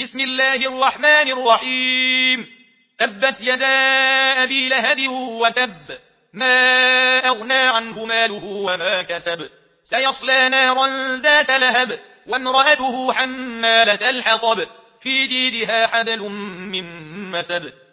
بسم الله الرحمن الرحيم. تبت يدا أبي لهب وتب، ما أغنى عنه ماله وما كسب، سيصلى نارا ذات لهب وامرأته حمالة الحطب، في جيدها حبل من مسد.